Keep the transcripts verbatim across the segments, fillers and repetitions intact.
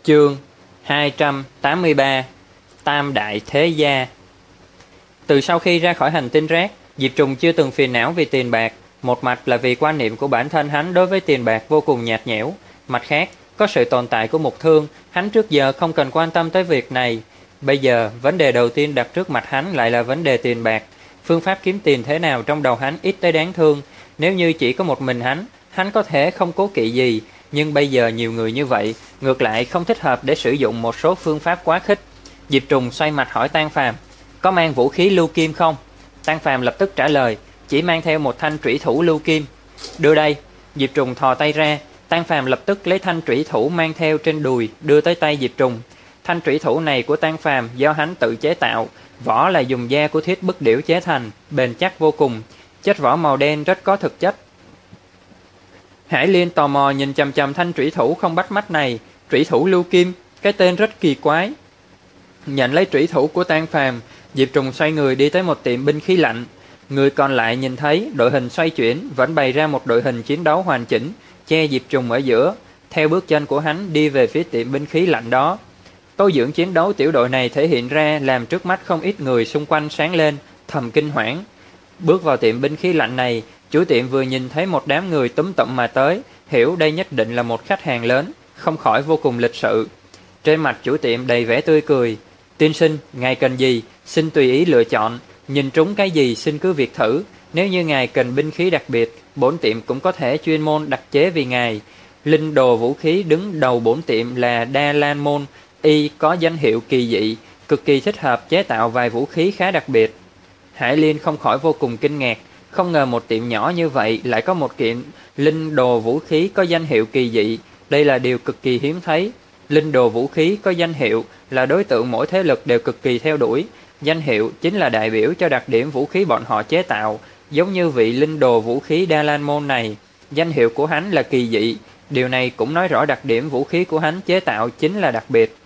Chương hai trăm tám mươi ba. Tam đại thế gia. Từ sau khi ra khỏi hành tinh rác, Diệp Trùng chưa từng phiền não vì tiền bạc. Một mặt là vì quan niệm của bản thân hắn đối với tiền bạc vô cùng nhạt nhẽo, mặt khác có sự tồn tại của mục thương, hắn trước giờ không cần quan tâm tới việc này. Bây giờ vấn đề đầu tiên đặt trước mặt hắn lại là vấn đề tiền bạc. Phương pháp kiếm tiền thế nào trong đầu hắn ít tới đáng thương. Nếu như chỉ có một mình hắn, hắn có thể không cố kỵ gì, nhưng bây giờ nhiều người như vậy, ngược lại không thích hợp để sử dụng một số phương pháp quá khích. Diệp Trùng xoay mặt hỏi Tang Phàm: "Có mang vũ khí lưu kim không?" Tang Phàm lập tức trả lời: "Chỉ mang theo một thanh trủy thủ lưu kim." "Đưa đây." Diệp Trùng thò tay ra, Tang Phàm lập tức lấy thanh trủy thủ mang theo trên đùi đưa tới tay Diệp Trùng. Thanh trủy thủ này của Tang Phàm do hắn tự chế tạo, vỏ là dùng da của thiết bức điểu chế thành, bền chắc vô cùng, chất vỏ màu đen rất có thực chất. Hải Liên tò mò nhìn chằm chằm thanh trủy thủ không bắt mắt này. Trủy thủ lưu kim, cái tên rất kỳ quái. Nhận lấy trủy thủ của Tang Phàm, Diệp Trùng xoay người đi tới một tiệm binh khí lạnh. Người còn lại nhìn thấy đội hình xoay chuyển, vẫn bày ra một đội hình chiến đấu hoàn chỉnh, che Diệp Trùng ở giữa. Theo bước chân của hắn đi về phía tiệm binh khí lạnh đó. Tô dưỡng chiến đấu tiểu đội này thể hiện ra làm trước mắt không ít người xung quanh sáng lên, thầm kinh hoảng. Bước vào tiệm binh khí lạnh này, chủ tiệm vừa nhìn thấy một đám người túm tụm mà tới, hiểu đây nhất định là một khách hàng lớn, không khỏi vô cùng lịch sự. Trên mặt chủ tiệm đầy vẻ tươi cười: "Tiên sinh, ngài cần gì, xin tùy ý lựa chọn, nhìn trúng cái gì xin cứ việc thử. Nếu như ngài cần binh khí đặc biệt, bổn tiệm cũng có thể chuyên môn đặc chế vì ngài. Linh đồ vũ khí đứng đầu bổn tiệm là Đa Lan Môn, y có danh hiệu kỳ dị, cực kỳ thích hợp chế tạo vài vũ khí khá đặc biệt." Hải Liên không khỏi vô cùng kinh ngạc, không ngờ một tiệm nhỏ như vậy lại có một kiện linh đồ vũ khí có danh hiệu kỳ dị, đây là điều cực kỳ hiếm thấy. Linh đồ vũ khí có danh hiệu là đối tượng mỗi thế lực đều cực kỳ theo đuổi, danh hiệu chính là đại biểu cho đặc điểm vũ khí bọn họ chế tạo, giống như vị linh đồ vũ khí Đa Lan Môn này, danh hiệu của hắn là kỳ dị, điều này cũng nói rõ đặc điểm vũ khí của hắn chế tạo chính là đặc biệt.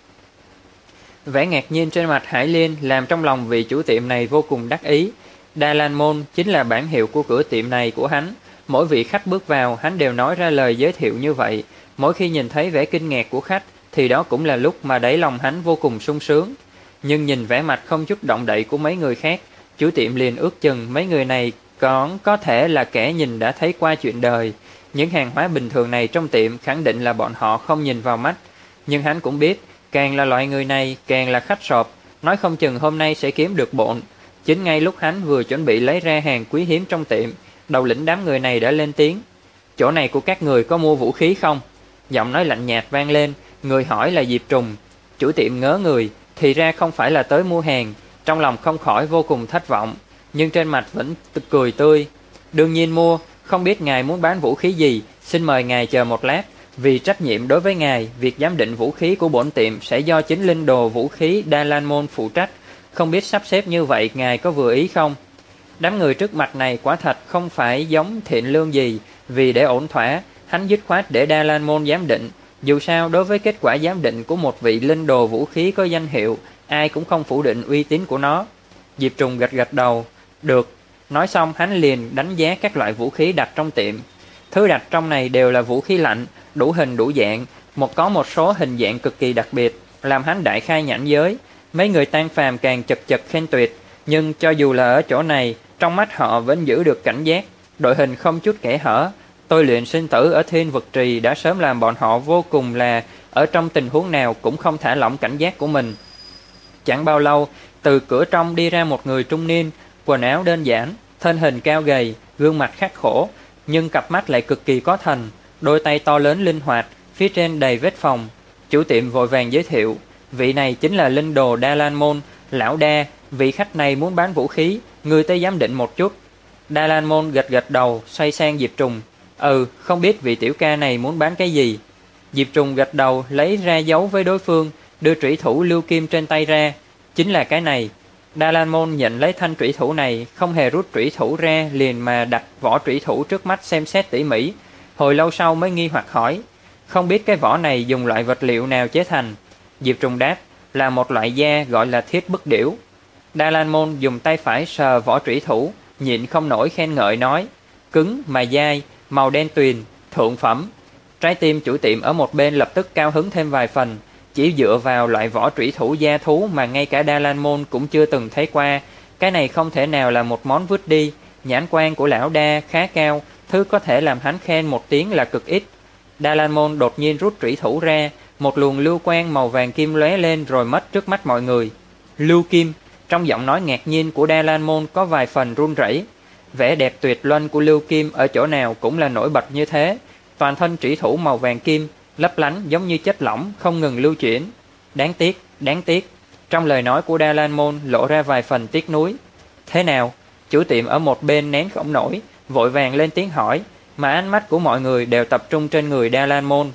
Vẻ ngạc nhiên trên mặt Hải Liên làm trong lòng vị chủ tiệm này vô cùng đắc ý. Đa Lan Môn chính là bản hiệu của cửa tiệm này của hắn. Mỗi vị khách bước vào, hắn đều nói ra lời giới thiệu như vậy. Mỗi khi nhìn thấy vẻ kinh ngạc của khách, thì đó cũng là lúc mà đáy lòng hắn vô cùng sung sướng. Nhưng nhìn vẻ mặt không chút động đậy của mấy người khác, chủ tiệm liền ước chừng mấy người này còn có thể là kẻ nhìn đã thấy qua chuyện đời. Những hàng hóa bình thường này trong tiệm khẳng định là bọn họ không nhìn vào mắt. Nhưng hắn cũng biết, càng là loại người này, càng là khách sộp, nói không chừng hôm nay sẽ kiếm được bộn. Chính ngay lúc hắn vừa chuẩn bị lấy ra hàng quý hiếm trong tiệm, đầu lĩnh đám người này đã lên tiếng: "Chỗ này của các người có mua vũ khí không?" Giọng nói lạnh nhạt vang lên, người hỏi là Diệp Trùng. Chủ tiệm ngớ người, thì ra không phải là tới mua hàng, trong lòng không khỏi vô cùng thất vọng, nhưng trên mặt vẫn cười tươi: "Đương nhiên mua, không biết ngài muốn bán vũ khí gì, xin mời ngài chờ một lát, vì trách nhiệm đối với ngài, việc giám định vũ khí của bổn tiệm sẽ do chính linh đồ vũ khí Đa Lan Môn phụ trách, không biết sắp xếp như vậy ngài có vừa ý không?" Đám người trước mặt này quả thật không phải giống thiện lương gì, vì để ổn thỏa, hắn dứt khoát để Đa Lan Môn giám định. Dù sao đối với kết quả giám định của một vị linh đồ vũ khí có danh hiệu, ai cũng không phủ định uy tín của nó. Diệp Trùng gật gật đầu: "Được." Nói xong hắn liền đánh giá các loại vũ khí đặt trong tiệm. Thứ đặt trong này đều là vũ khí lạnh, đủ hình đủ dạng, một có một số hình dạng cực kỳ đặc biệt, làm hắn đại khai nhãn giới. Mấy người Tang Phàm càng chật chật khen tuyệt, nhưng cho dù là ở chỗ này, trong mắt họ vẫn giữ được cảnh giác. Đội hình không chút kẽ hở, tôi luyện sinh tử ở Thiên Vực Trì đã sớm làm bọn họ vô cùng là ở trong tình huống nào cũng không thả lỏng cảnh giác của mình. Chẳng bao lâu, từ cửa trong đi ra một người trung niên, quần áo đơn giản, thân hình cao gầy, gương mặt khắc khổ, nhưng cặp mắt lại cực kỳ có thần, đôi tay to lớn linh hoạt, phía trên đầy vết phồng. Chủ tiệm vội vàng giới thiệu: "Vị này chính là linh đồ Đa Lan Môn, lão Đa, vị khách này muốn bán vũ khí, người tới giám định một chút." Đa Lan Môn gật gật đầu, xoay sang Diệp Trùng: "Ừ, không biết vị tiểu ca này muốn bán cái gì?" Diệp Trùng gật đầu, lấy ra dấu với đối phương, đưa trủy thủ lưu kim trên tay ra: "Chính là cái này." Đa Lan Môn nhận lấy thanh trủy thủ này, không hề rút trủy thủ ra, liền mà đặt vỏ trủy thủ trước mắt xem xét tỉ mỉ. Hồi lâu sau mới nghi hoặc hỏi: "Không biết cái vỏ này dùng loại vật liệu nào chế thành?" Diệp Trùng đáp: "Là một loại da gọi là thiết bức điểu." Đa Lan Môn dùng tay phải sờ vỏ trủy thủ, nhịn không nổi khen ngợi nói: "Cứng mà dai, màu đen tuyền, thượng phẩm." Trái tim chủ tiệm ở một bên lập tức cao hứng thêm vài phần. chỉ dựa vào loại vỏ trủy thủ gia thú mà ngay cả Đa Lan Môn cũng chưa từng thấy qua. Cái này không thể nào là một món vứt đi. Nhãn quan của lão Đa khá cao, thứ có thể làm hắn khen một tiếng là cực ít. Đa Lan Môn đột nhiên rút trủy thủ ra, một luồng lưu quang màu vàng kim lóe lên rồi mất trước mắt mọi người. Lưu kim, trong giọng nói ngạc nhiên của Đa Lan Môn có vài phần run rẩy. Vẻ đẹp tuyệt luân của lưu kim ở chỗ nào cũng là nổi bật như thế. Toàn thân trủy thủ màu vàng kim, lấp lánh giống như chất lỏng không ngừng lưu chuyển. Đáng tiếc, đáng tiếc. Trong lời nói của Đa Lan Môn lộ ra vài phần tiếc nuối. Thế nào? Chủ tiệm ở một bên nén không nổi, vội vàng lên tiếng hỏi, mà ánh mắt của mọi người đều tập trung trên người Đa Lan Môn.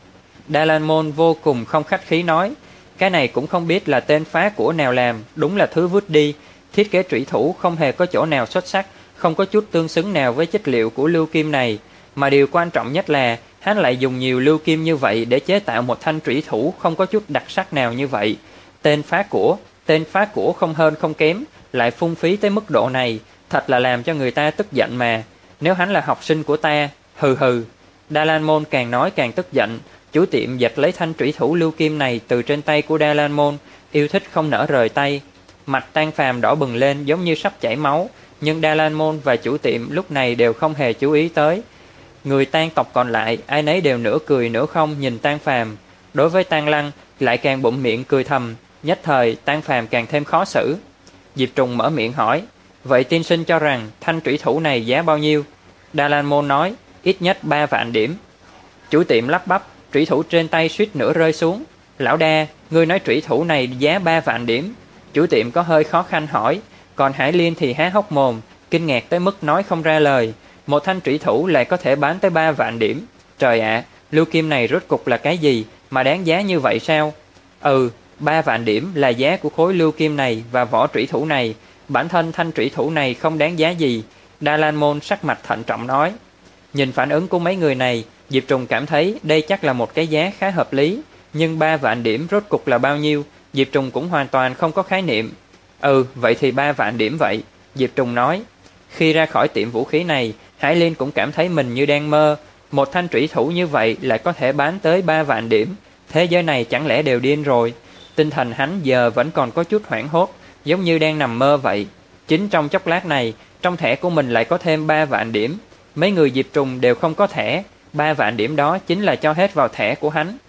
Đa Lan Môn vô cùng không khách khí nói, cái này cũng không biết là tên phá của nào làm, đúng là thứ vứt đi. Thiết kế trủy thủ không hề có chỗ nào xuất sắc, không có chút tương xứng nào với chất liệu của lưu kim này. Mà điều quan trọng nhất là hắn lại dùng nhiều lưu kim như vậy để chế tạo một thanh trủy thủ không có chút đặc sắc nào như vậy. Tên phá của, tên phá của không hơn không kém, lại phung phí tới mức độ này, thật là làm cho người ta tức giận mà. Nếu hắn là học sinh của ta, hừ hừ. Đa Lan Môn càng nói càng tức giận. Chủ tiệm giật lấy thanh trủy thủ lưu kim này từ trên tay của Đa Lan Môn, yêu thích không nỡ rời tay. Mặt Tang Phàm đỏ bừng lên giống như sắp chảy máu, nhưng Đa Lan Môn và chủ tiệm lúc này đều không hề chú ý tới. Người Tang tộc còn lại ai nấy đều nửa cười nửa không nhìn Tang Phàm. Đối với Tang Lăng lại càng bụng miệng cười thầm. Nhất thời Tang Phàm càng thêm khó xử. Diệp Trùng mở miệng hỏi, vậy tiên sinh cho rằng thanh trủy thủ này giá bao nhiêu? Đa Lan Môn nói, ít nhất ba vạn điểm. Chủ tiệm lắp bắp, trủy thủ trên tay suýt nữa rơi xuống. Lão Đa, ngươi nói trủy thủ này giá ba vạn điểm. Chủ tiệm có hơi khó khăn hỏi, còn Hải Liên thì há hốc mồm, kinh ngạc tới mức nói không ra lời. Một thanh trủy thủ lại có thể bán tới ba vạn điểm. Trời ạ, lưu kim này rốt cục là cái gì mà đáng giá như vậy sao? Ừ, ba vạn điểm là giá của khối lưu kim này và vỏ trủy thủ này. Bản thân thanh trủy thủ này không đáng giá gì. Đa Lan Môn sắc mặt thận trọng nói. Nhìn phản ứng của mấy người này, Diệp Trùng cảm thấy đây chắc là một cái giá khá hợp lý. Nhưng ba vạn điểm rốt cục là bao nhiêu? Diệp Trùng cũng hoàn toàn không có khái niệm. Ừ, vậy thì ba vạn điểm vậy, Diệp Trùng nói. Khi ra khỏi tiệm vũ khí này, Hải Liên cũng cảm thấy mình như đang mơ. Một thanh trủy thủ như vậy lại có thể bán tới ba vạn điểm. Thế giới này chẳng lẽ đều điên rồi? Tinh thần hắn giờ vẫn còn có chút hoảng hốt, giống như đang nằm mơ vậy. Chính trong chốc lát này, trong thẻ của mình lại có thêm ba vạn điểm. Mấy người Diệp Trùng đều không có thẻ, ba vạn điểm đó chính là cho hết vào thẻ của hắn.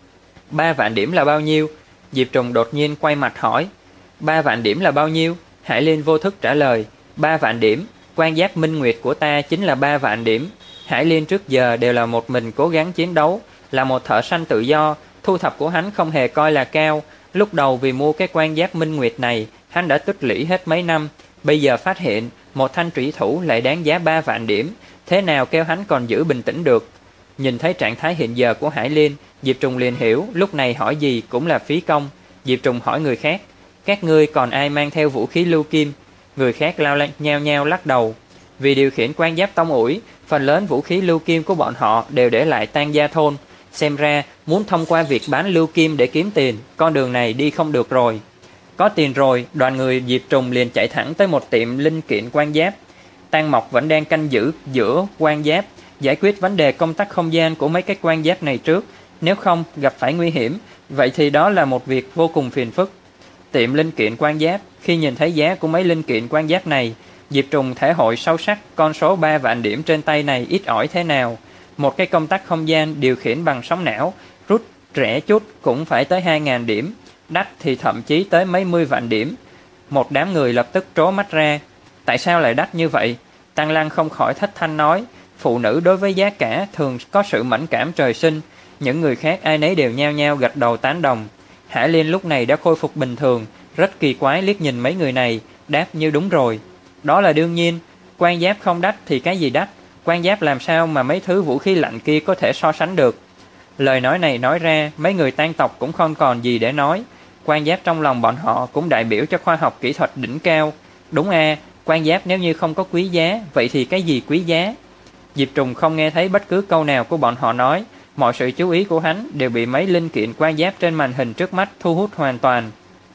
Ba vạn điểm là bao nhiêu? Diệp Trùng đột nhiên quay mặt hỏi. Ba vạn điểm là bao nhiêu? Hải Liên vô thức trả lời. Ba vạn điểm, quan giáp minh nguyệt của ta chính là ba vạn điểm. Hải Liên trước giờ đều là một mình cố gắng chiến đấu, là một thợ săn tự do, thu thập của hắn không hề coi là cao. Lúc đầu vì mua cái quan giáp minh nguyệt này, hắn đã tích lũy hết mấy năm. Bây giờ phát hiện một thanh trủy thủ lại đáng giá ba vạn điểm, thế nào kêu hắn còn giữ bình tĩnh được? Nhìn thấy trạng thái hiện giờ của Hải Liên, Diệp Trùng liền hiểu lúc này hỏi gì cũng là phí công. Diệp Trùng hỏi người khác, các ngươi còn ai mang theo vũ khí lưu kim? Người khác lao lăng nhao nhao lắc đầu. Vì điều khiển quan giáp tông ủi, phần lớn vũ khí lưu kim của bọn họ đều để lại Tang gia thôn. Xem ra muốn thông qua việc bán lưu kim để kiếm tiền, con đường này đi không được rồi. Có tiền rồi, đoàn người Diệp Trùng liền chạy thẳng tới một tiệm linh kiện quan giáp. Tang Mộc vẫn đang canh giữ giữa quan giáp, giải quyết vấn đề công tắc không gian của mấy cái quan giáp này trước. Nếu không gặp phải nguy hiểm, vậy thì đó là một việc vô cùng phiền phức. Tiệm linh kiện quan giáp, khi nhìn thấy giá của mấy linh kiện quan giáp này, Diệp Trùng thể hội sâu sắc con số ba vạn điểm trên tay này ít ỏi thế nào. Một cái công tắc không gian điều khiển bằng sóng não, rút rẻ chút cũng phải tới hai ngàn điểm, đắt thì thậm chí tới mấy mươi vạn điểm. Một đám người lập tức trố mắt ra. Tại sao lại đắt như vậy? Tăng Lăng không khỏi thất thanh nói, phụ nữ đối với giá cả thường có sự mẫn cảm trời sinh. Những người khác ai nấy đều nhao nhao gật đầu tán đồng. Hải Liên lúc này đã khôi phục bình thường, rất kỳ quái liếc nhìn mấy người này, đáp như đúng rồi. Đó là đương nhiên, quan giáp không đắt thì cái gì đắt, quan giáp làm sao mà mấy thứ vũ khí lạnh kia có thể so sánh được. Lời nói này nói ra, mấy người Tang tộc cũng không còn gì để nói. Quan giáp trong lòng bọn họ cũng đại biểu cho khoa học kỹ thuật đỉnh cao. Đúng a, quan giáp nếu như không có quý giá, vậy thì cái gì quý giá? Diệp Trùng không nghe thấy bất cứ câu nào của bọn họ nói. Mọi sự chú ý của hắn đều bị mấy linh kiện quan giáp trên màn hình trước mắt thu hút hoàn toàn.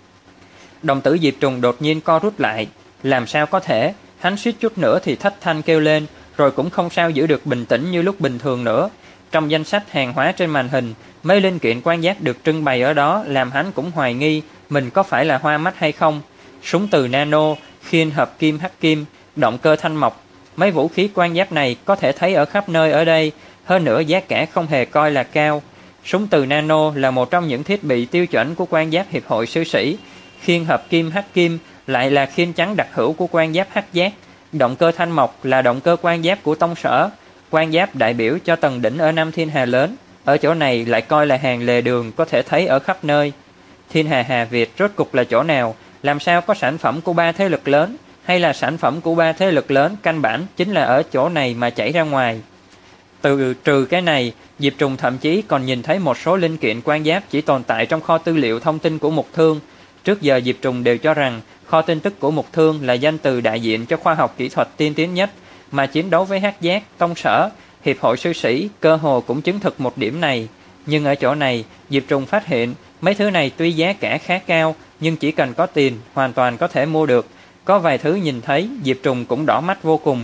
Đồng tử Diệp Trùng đột nhiên co rút lại. Làm sao có thể? Hắn suýt chút nữa thì thất thanh kêu lên, rồi cũng không sao giữ được bình tĩnh như lúc bình thường nữa. Trong danh sách hàng hóa trên màn hình, mấy linh kiện quan giác được trưng bày ở đó làm hắn cũng hoài nghi mình có phải là hoa mắt hay không. Súng từ nano, khiên hợp kim hắc kim, động cơ thanh mộc, mấy vũ khí quan giác này có thể thấy ở khắp nơi ở đây, hơn nữa giá cả không hề coi là cao. Súng từ nano là một trong những thiết bị tiêu chuẩn của quan giáp hiệp hội sư sĩ. Khiên hợp kim hắc kim lại là khiên trắng đặc hữu của quan giáp hắc giác. Động cơ thanh mộc là động cơ quan giáp của tông sở. Quan giáp đại biểu cho tầng đỉnh ở năm thiên hà lớn. Ở chỗ này lại coi là hàng lề đường có thể thấy ở khắp nơi. Thiên hà Hà Việt rốt cục là chỗ nào? Làm sao có sản phẩm của ba thế lực lớn? Hay là sản phẩm của ba thế lực lớn căn bản chính là ở chỗ này mà chảy ra ngoài? Từ trừ cái này, Diệp Trùng thậm chí còn nhìn thấy một số linh kiện quan giáp chỉ tồn tại trong kho tư liệu thông tin của Mục Thương. Trước giờ Diệp Trùng đều cho rằng kho tin tức của Mục Thương là danh từ đại diện cho khoa học kỹ thuật tiên tiến nhất, mà chiến đấu với hắc giác, tông sở, hiệp hội sư sĩ cơ hồ cũng chứng thực một điểm này. Nhưng ở chỗ này, Diệp Trùng phát hiện mấy thứ này tuy giá cả khá cao, nhưng chỉ cần có tiền hoàn toàn có thể mua được. Có vài thứ nhìn thấy, Diệp Trùng cũng đỏ mắt vô cùng.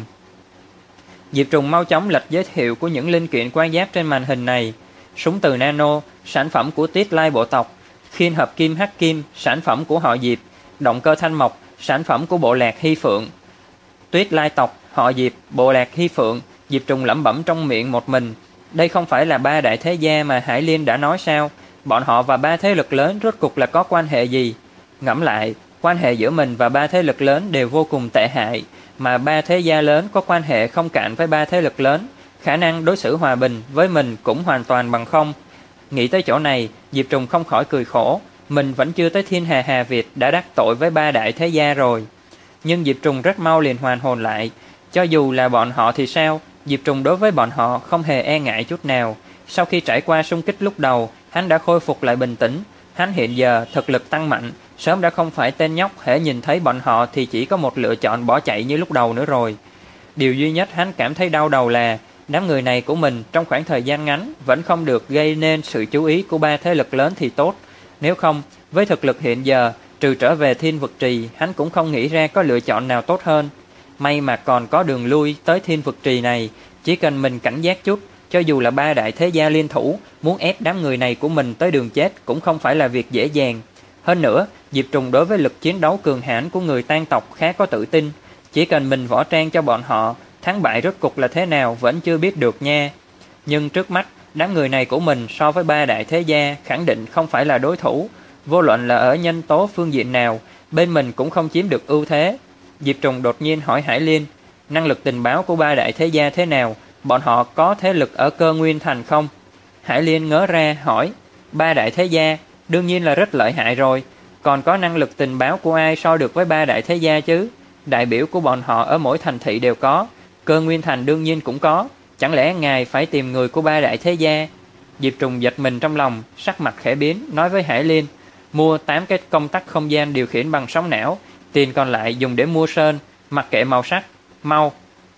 Diệp Trùng mau chóng lật giới thiệu của những linh kiện quan giáp trên màn hình này. Súng từ nano, sản phẩm của Tiết Lai bộ tộc. Khiên hợp kim hắc kim, sản phẩm của họ Diệp. Động cơ thanh mộc, sản phẩm của bộ lạc Hy Phượng. Tuyết Lai tộc, họ Diệp, bộ lạc Hy Phượng. Diệp Trùng lẩm bẩm trong miệng một mình. Đây không phải là ba đại thế gia mà Hải Liên đã nói sao? Bọn họ và ba thế lực lớn rốt cục là có quan hệ gì? Ngẫm lại, quan hệ giữa mình và ba thế lực lớn đều vô cùng tệ hại, mà ba thế gia lớn có quan hệ không cạn với ba thế lực lớn, khả năng đối xử hòa bình với mình cũng hoàn toàn bằng không. Nghĩ tới chỗ này, Diệp Trùng không khỏi cười khổ, mình vẫn chưa tới thiên hà Hà Việt đã đắc tội với ba đại thế gia rồi. Nhưng Diệp Trùng rất mau liền hoàn hồn lại, cho dù là bọn họ thì sao, Diệp Trùng đối với bọn họ không hề e ngại chút nào. Sau khi trải qua xung kích lúc đầu, hắn đã khôi phục lại bình tĩnh, hắn hiện giờ thực lực tăng mạnh, sớm đã không phải tên nhóc hễ nhìn thấy bọn họ thì chỉ có một lựa chọn bỏ chạy như lúc đầu nữa rồi. Điều duy nhất hắn cảm thấy đau đầu là đám người này của mình trong khoảng thời gian ngắn vẫn không được gây nên sự chú ý của ba thế lực lớn thì tốt. Nếu không, với thực lực hiện giờ, trừ trở về Thiên Vực Trì, hắn cũng không nghĩ ra có lựa chọn nào tốt hơn. May mà còn có đường lui tới Thiên Vực Trì này, chỉ cần mình cảnh giác chút, cho dù là ba đại thế gia liên thủ, muốn ép đám người này của mình tới đường chết cũng không phải là việc dễ dàng. Hơn nữa, Diệp Trùng đối với lực chiến đấu cường hãn của người Tang tộc khá có tự tin, chỉ cần mình võ trang cho bọn họ, thắng bại rốt cục là thế nào vẫn chưa biết được nha. Nhưng trước mắt, đám người này của mình so với ba đại thế gia khẳng định không phải là đối thủ, vô luận là ở nhân tố phương diện nào, bên mình cũng không chiếm được ưu thế. Diệp Trùng đột nhiên hỏi Hải Liên, năng lực tình báo của ba đại thế gia thế nào, bọn họ có thế lực ở Cơ Nguyên Thành không? Hải Liên ngớ ra hỏi, ba đại thế gia, đương nhiên là rất lợi hại rồi, còn có năng lực tình báo của ai so được với ba đại thế gia chứ? Đại biểu của bọn họ ở mỗi thành thị đều có, Cơ Nguyên Thành đương nhiên cũng có, chẳng lẽ ngài phải tìm người của ba đại thế gia? Diệp Trùng giật mình trong lòng, sắc mặt khẽ biến, nói với Hải Liên, mua tám cái công tắc không gian điều khiển bằng sóng não, tiền còn lại dùng để mua sơn, mặc kệ màu sắc, mau.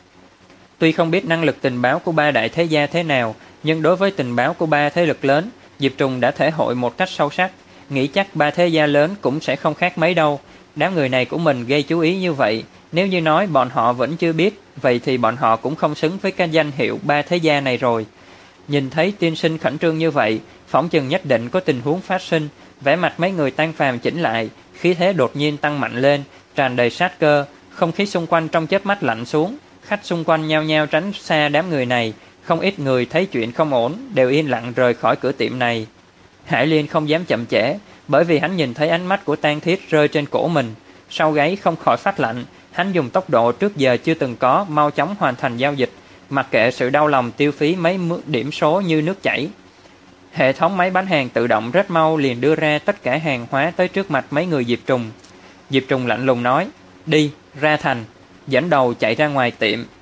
Tuy không biết năng lực tình báo của ba đại thế gia thế nào, nhưng đối với tình báo của ba thế lực lớn, Diệp Trùng đã thể hội một cách sâu sắc, nghĩ chắc ba thế gia lớn cũng sẽ không khác mấy đâu. Đám người này của mình gây chú ý như vậy, nếu như nói bọn họ vẫn chưa biết, vậy thì bọn họ cũng không xứng với cái danh hiệu ba thế gia này rồi. Nhìn thấy tiên sinh khẩn trương như vậy, phỏng chừng nhất định có tình huống phát sinh, vẻ mặt mấy người Tang phàm chỉnh lại, khí thế đột nhiên tăng mạnh lên, tràn đầy sát cơ, không khí xung quanh trong chớp mắt lạnh xuống, khách xung quanh nhao nhao tránh xa đám người này, không ít người thấy chuyện không ổn, đều yên lặng rời khỏi cửa tiệm này. Hải Liên không dám chậm trễ, bởi vì hắn nhìn thấy ánh mắt của Tang Thiết rơi trên cổ mình, sau gáy không khỏi phát lạnh, hắn dùng tốc độ trước giờ chưa từng có, mau chóng hoàn thành giao dịch, mặc kệ sự đau lòng tiêu phí mấy điểm số như nước chảy. Hệ thống máy bán hàng tự động rất mau liền đưa ra tất cả hàng hóa tới trước mặt mấy người Diệp Trùng. Diệp Trùng lạnh lùng nói, đi, ra thành, dẫn đầu chạy ra ngoài tiệm.